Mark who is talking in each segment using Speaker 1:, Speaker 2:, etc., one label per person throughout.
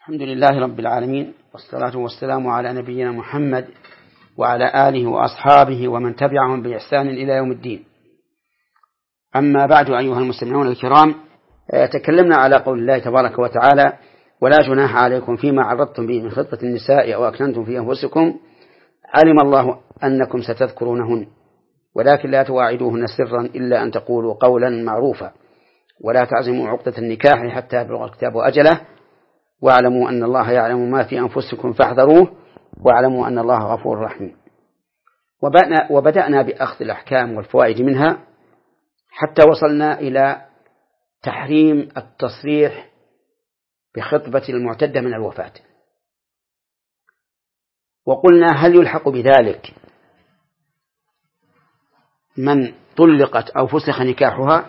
Speaker 1: الحمد لله رب العالمين، والصلاة والسلام على نبينا محمد وعلى آله وأصحابه ومن تبعهم بإحسان إلى يوم الدين. أما بعد، أيها المستمعون الكرام، تكلمنا على قول الله تبارك وتعالى: ولا جناح عليكم فيما عرضتم به من خطبة النساء أو أكننتم في أنفسكم، علم الله أنكم ستذكرونهن ولكن لا تواعدوهن سرا إلا أن تقولوا قولا معروفا ولا تعزموا عقدة النكاح حتى يبلغ الكتاب أجله واعلموا أن الله يعلم ما في أنفسكم فاحذروه واعلموا أن الله غفور رحيم. وبدأنا بأخذ الأحكام والفوائد منها حتى وصلنا إلى تحريم التصريح بخطبة المعتدة من الوفاة، وقلنا: هل يلحق بذلك من طلقت أو فسخ نكاحها؟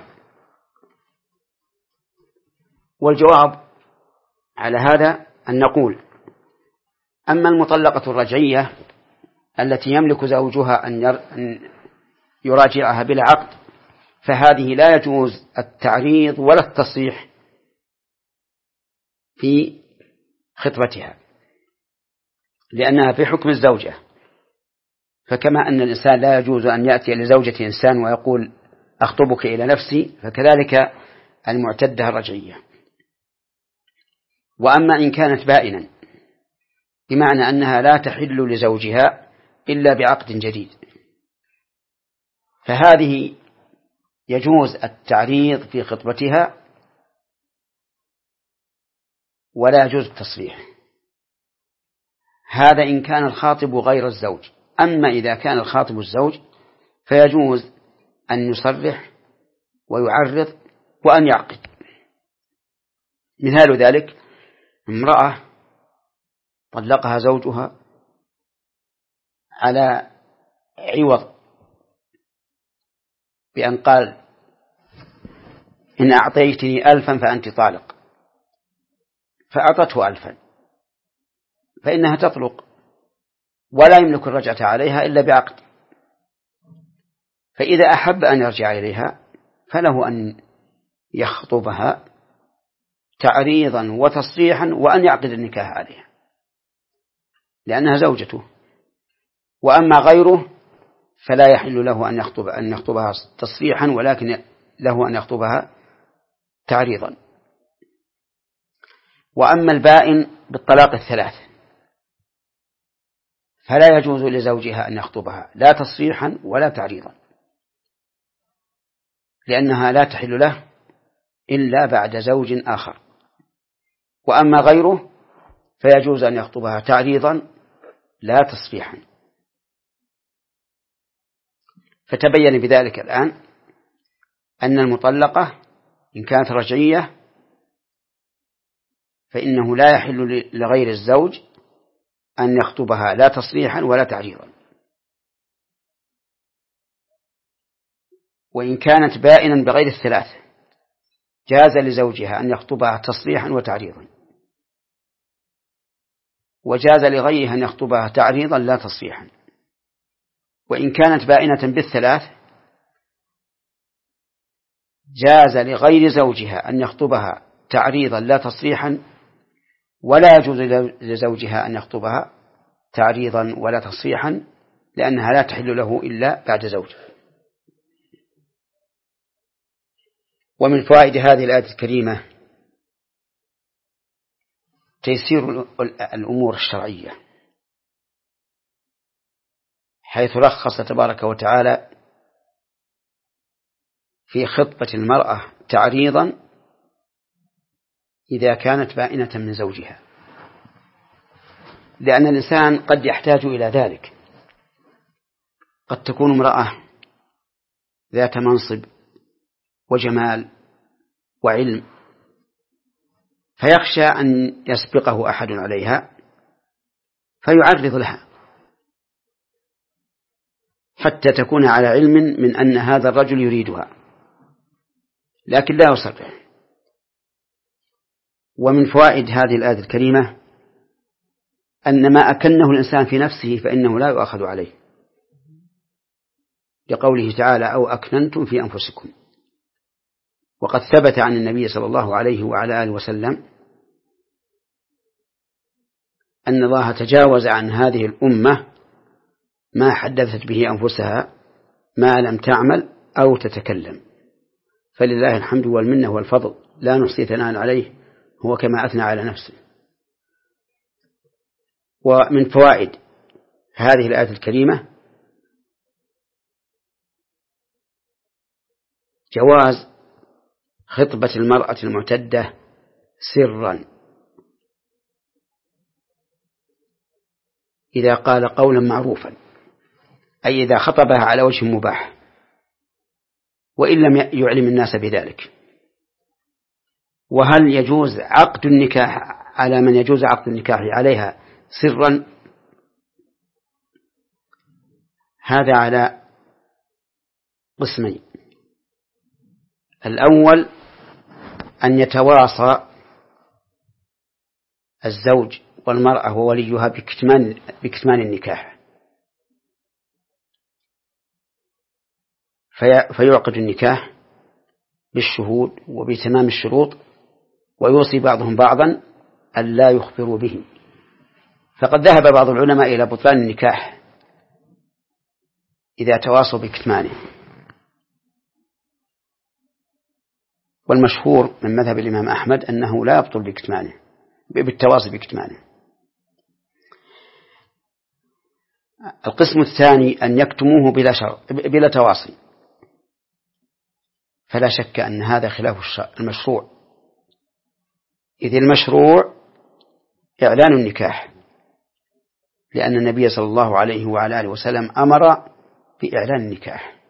Speaker 1: والجواب على هذا أن نقول: أما المطلقة الرجعية التي يملك زوجها أن يراجعها بلا عقد، فهذه لا يجوز التعريض ولا التصريح في خطبتها، لأنها في حكم الزوجة. فكما أن الإنسان لا يجوز أن يأتي لزوجة إنسان ويقول: أخطبك إلى نفسي، فكذلك المعتدة الرجعية. وأما إن كانت بائنا، بمعنى أنها لا تحل لزوجها إلا بعقد جديد، فهذه يجوز التعريض في خطبتها ولا يجوز التصريح. هذا إن كان الخاطب غير الزوج. أما إذا كان الخاطب الزوج فيجوز أن يصرح ويعرض وأن يعقد. مثال ذلك: امرأة طلقها زوجها على عوض بأن قال: إن أعطيتني 1000 فأنت طالق، فأعطته 1000، فإنها تطلق ولا يملك الرجعة عليها إلا بعقد. فإذا أحب أن يرجع إليها فله أن يخطبها تعريضا وتصريحا وأن يعقد النكاح عليها، لأنها زوجته. وأما غيره فلا يحل له أن يخطبها تصريحا، ولكن له أن يخطبها تعريضا. وأما البائن بالطلاق الثلاث فلا يجوز لزوجها أن يخطبها لا تصريحا ولا تعريضا، لأنها لا تحل له إلا بعد زوج آخر. وأما غيره فيجوز أن يخطبها تعريضا لا تصريحا. فتبين بذلك الآن أن المطلقة إن كانت رجعية فإنه لا يحل لغير الزوج أن يخطبها لا تصريحا ولا تعريضا. وإن كانت بائنا بغير الثلاث جاز لزوجها أن يخطبها تصريحا وتعريضا، وجاز لغيرها أن يخطبها تعريضا لا تصريحا. وإن كانت بائنة بالثلاث جاز لغير زوجها أن يخطبها تعريضا لا تصريحا، ولا يجوز لزوجها أن يخطبها تعريضا ولا تصريحا، لأنها لا تحل له إلا بعد زوج. ومن فوائد هذه الآية الكريمة تيسير الأمور الشرعية، حيث رخص تبارك وتعالى في خطبة المرأة تعريضا إذا كانت بائنة من زوجها، لأن الإنسان قد يحتاج إلى ذلك. قد تكون امرأة ذات منصب وجمال وعلم، فيخشى أن يسبقه أحد عليها فيعرض لها حتى تكون على علم من أن هذا الرجل يريدها، لكن لا يصرح. ومن فوائد هذه الآية الكريمة أن ما أكنه الإنسان في نفسه فإنه لا يؤخذ عليه، لقوله تعالى: أو أكننتم في أنفسكم. وقد ثبت عن النبي صلى الله عليه وعلى آله وسلم أن الله تجاوز عن هذه الأمة ما حدثت به أنفسها ما لم تعمل أو تتكلم، فلله الحمد والمنة والفضل، لا نحصي ثناء عليه، هو كما أثنى على نفسه. ومن فوائد هذه الآية الكريمة جواز خطبة المرأة المعتدة سرا إذا قال قولا معروفا، أي إذا خطبها على وجه مباح وإن لم يعلم الناس بذلك. وهل يجوز عقد النكاح على من يجوز عقد النكاح عليها سرا؟ هذا على قسمين. الأول أن يتواصى الزوج والمرأة ووليها بكتمان النكاح، فيعقد النكاح بالشهود وبتمام الشروط، ويوصي بعضهم بعضا أن لا يخبروا به. فقد ذهب بعض العلماء إلى بطلان النكاح إذا تواصوا بكتمانه، والمشهور من مذهب الإمام أحمد أنه لا يبطل بالتواصي بكتمانه. القسم الثاني أن يكتموه بلا تواصي، فلا شك أن هذا خلاف المشروع، إذ المشروع إعلان النكاح، لأن النبي صلى الله عليه وعلى آله وسلم أمر بإعلان النكاح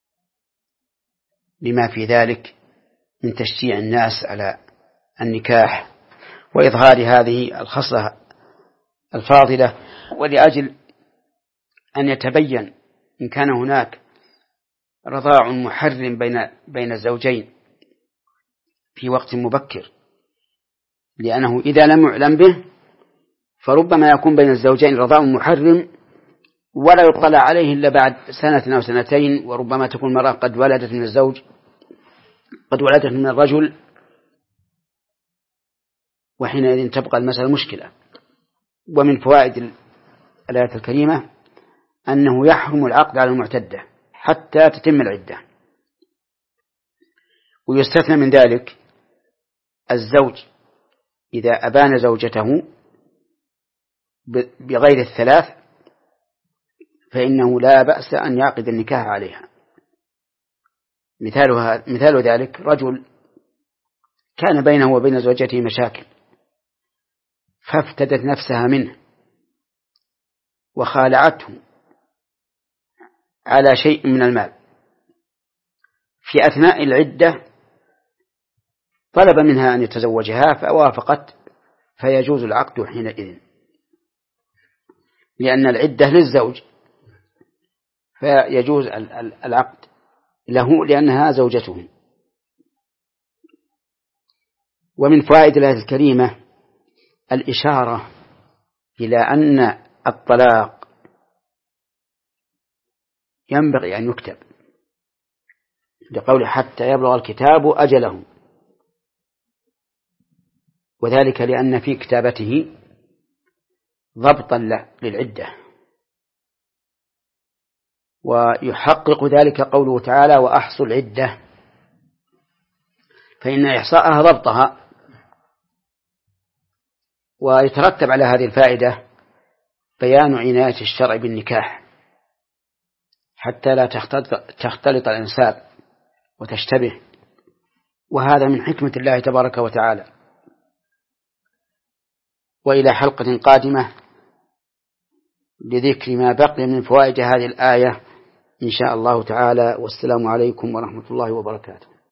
Speaker 1: لما في ذلك من تشجيع الناس على النكاح وإظهار هذه الخصلة الفاضلة، ولأجل أن يتبين إن كان هناك رضاع محرم بين الزوجين في وقت مبكر، لأنه إذا لم يعلم به فربما يكون بين الزوجين رضاع محرم ولا يطلع عليه إلا بعد سنة أو سنتين، وربما تكون المرأة قد ولدت من الزوج، قد ولدت من الرجل، وحينئذ تبقى المسألة مشكلة. ومن فوائد الآية الكريمة أنه يحرم العقد على المعتدة حتى تتم العدة، ويستثنى من ذلك الزوج إذا أبان زوجته بغير الثلاث فإنه لا بأس أن يعقد النكاح عليها. مثال ذلك رجل كان بينه وبين زوجته مشاكل فافتدت نفسها منه وخالعته على شيء من المال، في أثناء العدة طلب منها أن يتزوجها فوافقت، فيجوز العقد حينئذ، لأن العدة للزوج فيجوز العقد له لأنها زوجته. ومن فوائد الآية الكريمة الإشارة إلى أن الطلاق ينبغي أن يكتب، لقوله حتى يبلغ الكتاب أجله، وذلك لأن في كتابته ضبطا للعدة، ويحقق ذلك قوله تعالى وأحصوا العدة، فإن إحصاءها ضبطها. ويترتب على هذه الفائدة بيان عناية الشرع بالنكاح حتى لا تختلط الأنساب وتشتبه، وهذا من حكمة الله تبارك وتعالى. وإلى حلقة قادمة لذكر ما بقي من فوائد هذه الآية إن شاء الله تعالى، والسلام عليكم ورحمة الله وبركاته.